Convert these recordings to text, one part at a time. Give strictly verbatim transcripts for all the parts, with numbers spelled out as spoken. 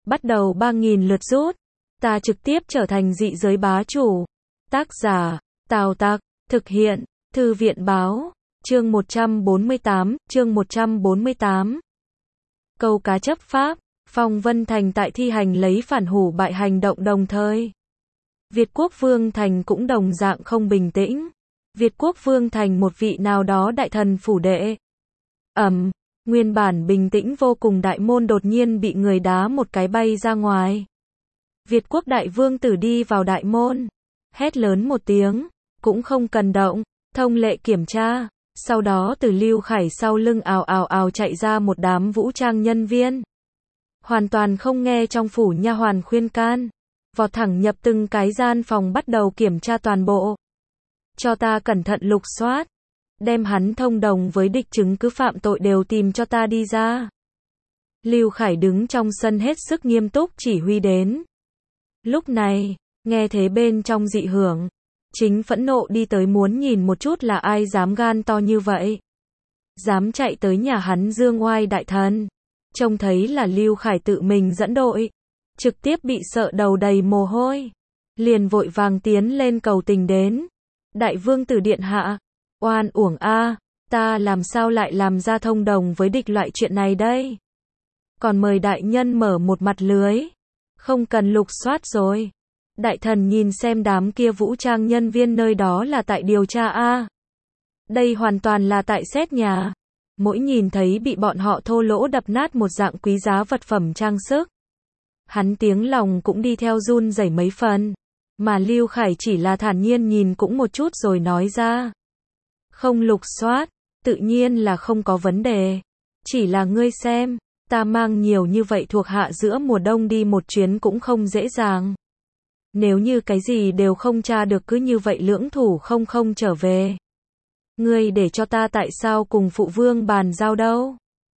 bắt đầu ba nghìn lượt rút. Ta trực tiếp trở thành dị giới bá chủ. Tác giả, Tào Tặc, thực hiện, Thư viện Báo, chương một trăm bốn mươi tám, chương một trăm bốn mươi tám. Câu cá chấp pháp, Phong Vân Thành tại thi hành lấy phản hủ bại hành động đồng thời. Việt Quốc Vương Thành cũng đồng dạng không bình tĩnh. Việt Quốc Vương Thành một vị nào đó đại thần phủ đệ. Ầm, nguyên bản bình tĩnh vô cùng đại môn đột nhiên bị người đá một cái bay ra ngoài. Việt Quốc đại vương tử đi vào đại môn, hét lớn một tiếng, cũng không cần động, thông lệ kiểm tra. Sau đó từ Lưu Khải sau lưng ào ào ào chạy ra một đám vũ trang nhân viên. Hoàn toàn không nghe trong phủ nha hoàn khuyên can, vọt thẳng nhập từng cái gian phòng bắt đầu kiểm tra toàn bộ. Cho ta cẩn thận lục soát, đem hắn thông đồng với địch chứng cứ phạm tội đều tìm cho ta đi ra. Lưu Khải đứng trong sân hết sức nghiêm túc chỉ huy đến. Lúc này, nghe thế bên trong dị hưởng, chính phẫn nộ đi tới muốn nhìn một chút là ai dám gan to như vậy. Dám chạy tới nhà hắn dương oai đại thần. Trông thấy là Lưu Khải tự mình dẫn đội, trực tiếp bị sợ đầu đầy mồ hôi. Liền vội vàng tiến lên cầu tình đến. Đại vương tử điện hạ, oan uổng a, ta làm sao lại làm ra thông đồng với địch loại chuyện này đây? Còn mời đại nhân mở một mặt lưới, không cần lục soát rồi. Đại thần nhìn xem đám kia vũ trang nhân viên nơi đó là tại điều tra a. Đây hoàn toàn là tại xét nhà. Mỗi nhìn thấy bị bọn họ thô lỗ đập nát một dạng quý giá vật phẩm trang sức, hắn tiếng lòng cũng đi theo run rẩy mấy phần. Mà Lưu Khải chỉ là thản nhiên nhìn cũng một chút rồi nói ra. Không lục soát, tự nhiên là không có vấn đề. Chỉ là ngươi xem, ta mang nhiều như vậy thuộc hạ giữa mùa đông đi một chuyến cũng không dễ dàng. Nếu như cái gì đều không tra được cứ như vậy lưỡng thủ không không trở về. Ngươi để cho ta tại sao cùng phụ vương bàn giao đâu?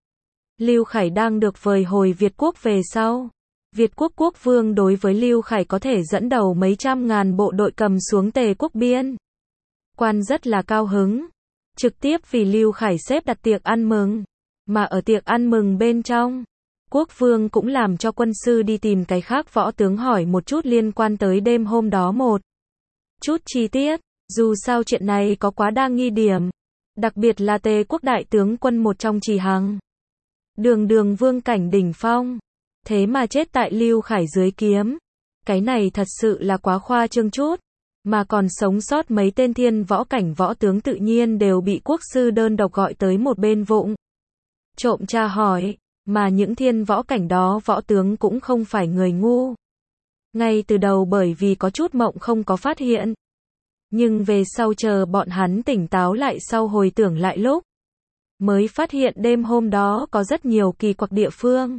Lưu Khải đang được vời hồi Việt Quốc về sau. Việt Quốc quốc vương đối với Lưu Khải có thể dẫn đầu mấy trăm ngàn bộ đội cầm xuống Tề quốc biên. Quan rất là cao hứng. Trực tiếp vì Lưu Khải xếp đặt tiệc ăn mừng. Mà ở tiệc ăn mừng bên trong, quốc vương cũng làm cho quân sư đi tìm cái khác võ tướng hỏi một chút liên quan tới đêm hôm đó một chút chi tiết. Dù sao chuyện này có quá đa nghi điểm. Đặc biệt là Tề quốc đại tướng quân một trong Trì Hằng. Đường đường vương cảnh đỉnh phong. Thế mà chết tại Lưu Khải dưới kiếm. Cái này thật sự là quá khoa trương chút. Mà còn sống sót mấy tên thiên võ cảnh võ tướng tự nhiên đều bị quốc sư đơn độc gọi tới một bên vụng trộm tra hỏi. Mà những thiên võ cảnh đó võ tướng cũng không phải người ngu. Ngay từ đầu bởi vì có chút mộng không có phát hiện. Nhưng về sau chờ bọn hắn tỉnh táo lại sau hồi tưởng lại lúc, mới phát hiện đêm hôm đó có rất nhiều kỳ quặc địa phương.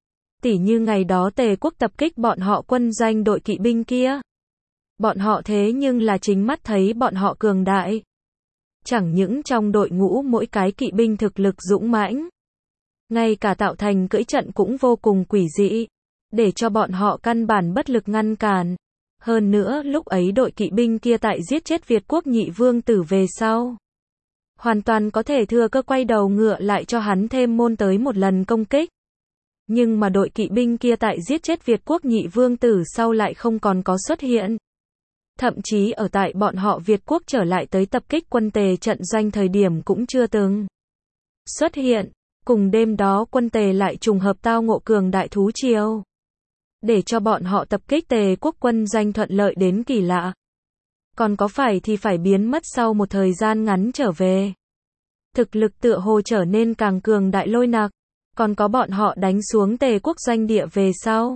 Tỉ như ngày đó Tề quốc tập kích bọn họ quân doanh đội kỵ binh kia. Bọn họ thế nhưng là chính mắt thấy bọn họ cường đại. Chẳng những trong đội ngũ mỗi cái kỵ binh thực lực dũng mãnh. Ngay cả tạo thành cưỡi trận cũng vô cùng quỷ dị. Để cho bọn họ căn bản bất lực ngăn cản. Hơn nữa lúc ấy đội kỵ binh kia tại giết chết Việt Quốc nhị vương tử về sau. Hoàn toàn có thể thừa cơ quay đầu ngựa lại cho hắn thêm môn tới một lần công kích. Nhưng mà đội kỵ binh kia tại giết chết Việt Quốc nhị vương tử sau lại không còn có xuất hiện. Thậm chí ở tại bọn họ Việt Quốc trở lại tới tập kích quân Tề trận doanh thời điểm cũng chưa từng xuất hiện. Cùng đêm đó quân Tề lại trùng hợp tao ngộ cường đại thú triều. Để cho bọn họ tập kích Tề quốc quân doanh thuận lợi đến kỳ lạ. Còn có phải thì phải biến mất sau một thời gian ngắn trở về. Thực lực tựa hồ trở nên càng cường đại lôi nặc. Còn có bọn họ đánh xuống Tề quốc doanh địa về sau.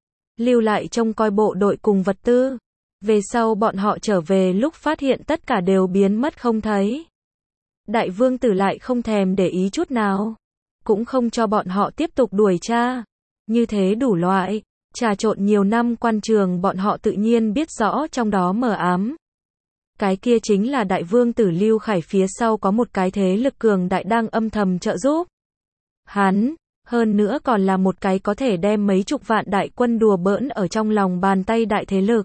Lưu lại trông coi bộ đội cùng vật tư. Về sau bọn họ trở về lúc phát hiện tất cả đều biến mất không thấy. Đại vương tử lại không thèm để ý chút nào. Cũng không cho bọn họ tiếp tục đuổi tra. Như thế đủ loại. Trà trộn nhiều năm quan trường bọn họ tự nhiên biết rõ trong đó mờ ám. Cái kia chính là đại vương tử Lưu Khải phía sau có một cái thế lực cường đại đang âm thầm trợ giúp. Hắn, hơn nữa còn là một cái có thể đem mấy chục vạn đại quân đùa bỡn ở trong lòng bàn tay đại thế lực.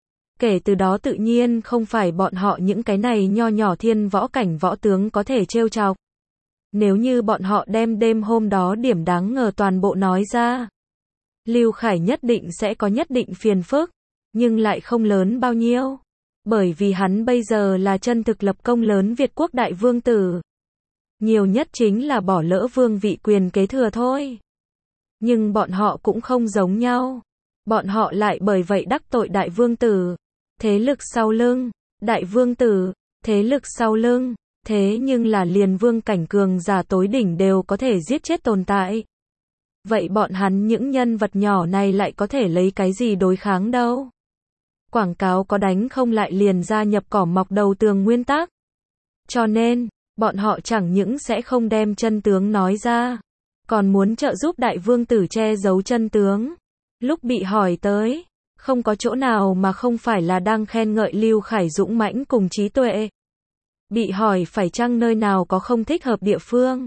Kể từ đó tự nhiên không phải bọn họ những cái này nho nhỏ thiên võ cảnh võ tướng có thể trêu chọc. Nếu như bọn họ đem đêm hôm đó điểm đáng ngờ toàn bộ nói ra. Lưu Khải nhất định sẽ có nhất định phiền phức, nhưng lại không lớn bao nhiêu. Bởi vì hắn bây giờ là chân thực lập công lớn Việt quốc đại vương tử. Nhiều nhất chính là bỏ lỡ vương vị quyền kế thừa thôi. Nhưng bọn họ cũng không giống nhau. Bọn họ lại bởi vậy đắc tội đại vương tử. Thế lực sau lưng, đại vương tử, thế lực sau lưng, thế nhưng là liền vương cảnh cường giả tối đỉnh đều có thể giết chết tồn tại. Vậy bọn hắn những nhân vật nhỏ này lại có thể lấy cái gì đối kháng đâu? Quảng cáo có đánh không lại liền gia nhập cỏ mọc đầu tường nguyên tắc. Cho nên, bọn họ chẳng những sẽ không đem chân tướng nói ra, còn muốn trợ giúp đại vương tử che giấu chân tướng. Lúc bị hỏi tới, không có chỗ nào mà không phải là đang khen ngợi Lưu Khải dũng mãnh cùng trí tuệ. Bị hỏi phải chăng nơi nào có không thích hợp địa phương?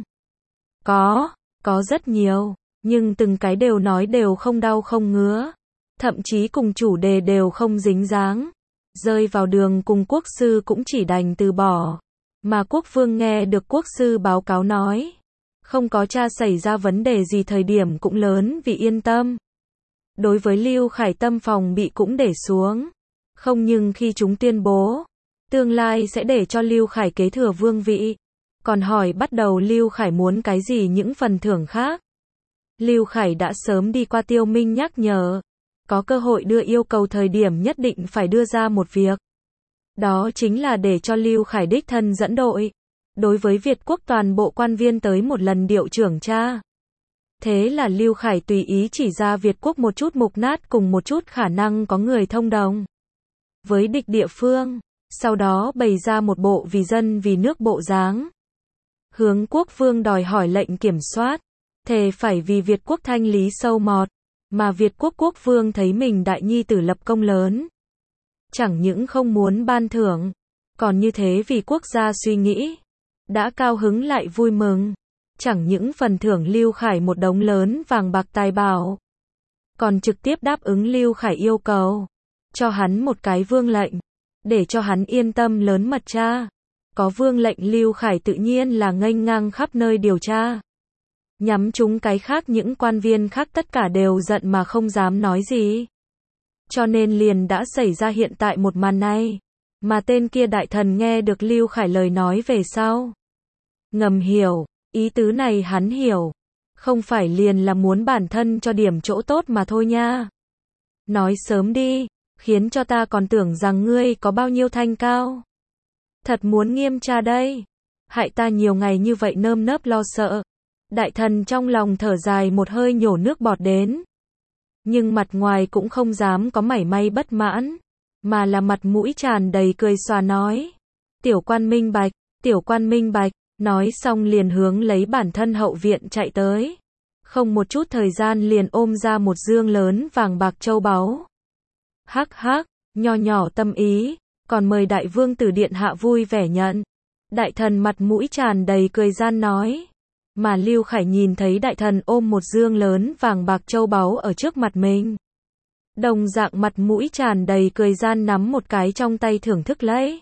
Có, có rất nhiều, nhưng từng cái đều nói đều không đau không ngứa. Thậm chí cùng chủ đề đều không dính dáng. Rơi vào đường cùng quốc sư cũng chỉ đành từ bỏ. Mà quốc vương nghe được quốc sư báo cáo nói, không có cha xảy ra vấn đề gì thời điểm cũng lớn vì yên tâm. Đối với Lưu Khải tâm phòng bị cũng để xuống. Không nhưng khi chúng tuyên bố, tương lai sẽ để cho Lưu Khải kế thừa vương vị. Còn hỏi bắt đầu Lưu Khải muốn cái gì những phần thưởng khác. Lưu Khải đã sớm đi qua Tiêu Minh nhắc nhở. Có cơ hội đưa yêu cầu thời điểm nhất định phải đưa ra một việc. Đó chính là để cho Lưu Khải đích thân dẫn đội. Đối với Việt quốc toàn bộ quan viên tới một lần điệu trưởng tra. Thế là Lưu Khải tùy ý chỉ ra Việt quốc một chút mục nát cùng một chút khả năng có người thông đồng với địch địa phương. Sau đó bày ra một bộ vì dân vì nước bộ dáng. Hướng quốc vương đòi hỏi lệnh kiểm soát. Thề phải vì Việt quốc thanh lý sâu mọt. Mà Việt quốc quốc vương thấy mình đại nhi tử lập công lớn. Chẳng những không muốn ban thưởng, còn như thế vì quốc gia suy nghĩ. Đã cao hứng lại vui mừng. Chẳng những phần thưởng Lưu Khải một đống lớn vàng bạc tài bảo. Còn trực tiếp đáp ứng Lưu Khải yêu cầu. Cho hắn một cái vương lệnh. Để cho hắn yên tâm lớn mật tra. Có vương lệnh Lưu Khải tự nhiên là nghênh ngang khắp nơi điều tra. Nhắm chúng cái khác những quan viên khác tất cả đều giận mà không dám nói gì. Cho nên liền đã xảy ra hiện tại một màn này. Mà tên kia đại thần nghe được Lưu Khải lời nói về sau. Ngầm hiểu, ý tứ này hắn hiểu. Không phải liền là muốn bản thân cho điểm chỗ tốt mà thôi nha. Nói sớm đi, khiến cho ta còn tưởng rằng ngươi có bao nhiêu thanh cao. Thật muốn nghiêm tra đây. Hại ta nhiều ngày như vậy nơm nớp lo sợ. Đại thần trong lòng thở dài một hơi nhổ nước bọt đến. Nhưng mặt ngoài cũng không dám có mảy may bất mãn. Mà là mặt mũi tràn đầy cười xòa nói. Tiểu quan minh bạch, tiểu quan minh bạch. Nói xong liền hướng lấy bản thân hậu viện chạy tới. Không một chút thời gian liền ôm ra một dương lớn vàng bạc châu báu. Hắc hắc, nho nhỏ tâm ý. Còn mời đại vương tử điện hạ vui vẻ nhận. Đại thần mặt mũi tràn đầy cười gian nói. Mà Lưu Khải nhìn thấy đại thần ôm một dương lớn vàng bạc châu báu ở trước mặt mình. Đồng dạng mặt mũi tràn đầy cười gian nắm một cái trong tay thưởng thức lấy.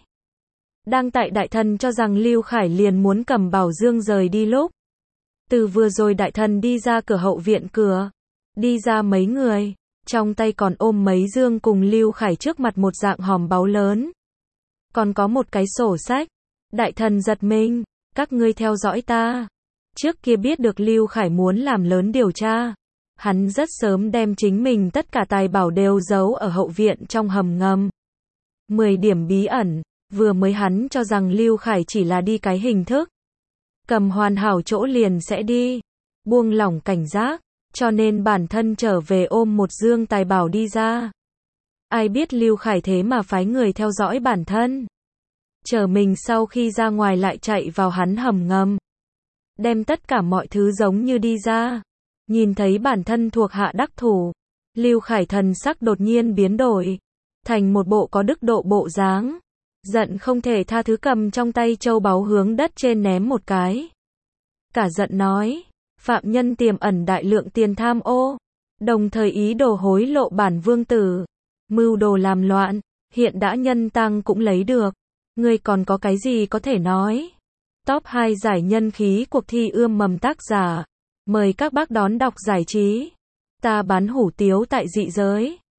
Đang tại đại thần cho rằng Lưu Khải liền muốn cầm bảo dương rời đi lúc. Từ vừa rồi đại thần đi ra cửa hậu viện cửa. Đi ra mấy người. Trong tay còn ôm mấy dương cùng Lưu Khải trước mặt một dạng hòm báu lớn. Còn có một cái sổ sách. Đại thần giật mình. Các ngươi theo dõi ta. Trước kia biết được Lưu Khải muốn làm lớn điều tra. Hắn rất sớm đem chính mình tất cả tài bảo đều giấu ở hậu viện trong hầm ngầm. mười điểm bí ẩn. Vừa mới hắn cho rằng Lưu Khải chỉ là đi cái hình thức. Cầm hoàn hảo chỗ liền sẽ đi. Buông lỏng cảnh giác. Cho nên bản thân trở về ôm một dương tài bảo đi ra. Ai biết Lưu Khải thế mà phái người theo dõi bản thân. Chờ mình sau khi ra ngoài lại chạy vào hắn hầm ngầm. Đem tất cả mọi thứ giống như đi ra. Nhìn thấy bản thân thuộc hạ đắc thủ. Lưu Khải thần sắc đột nhiên biến đổi. Thành một bộ có đức độ bộ dáng. Giận không thể tha thứ cầm trong tay châu báu hướng đất trên ném một cái. Cả giận nói. Phạm nhân tiềm ẩn đại lượng tiền tham ô. Đồng thời ý đồ hối lộ bản vương tử. Mưu đồ làm loạn. Hiện đã nhân tăng cũng lấy được. Ngươi còn có cái gì có thể nói? Top hai giải nhân khí cuộc thi ươm mầm tác giả. Mời các bác đón đọc giải trí. Ta bán hủ tiếu tại dị giới.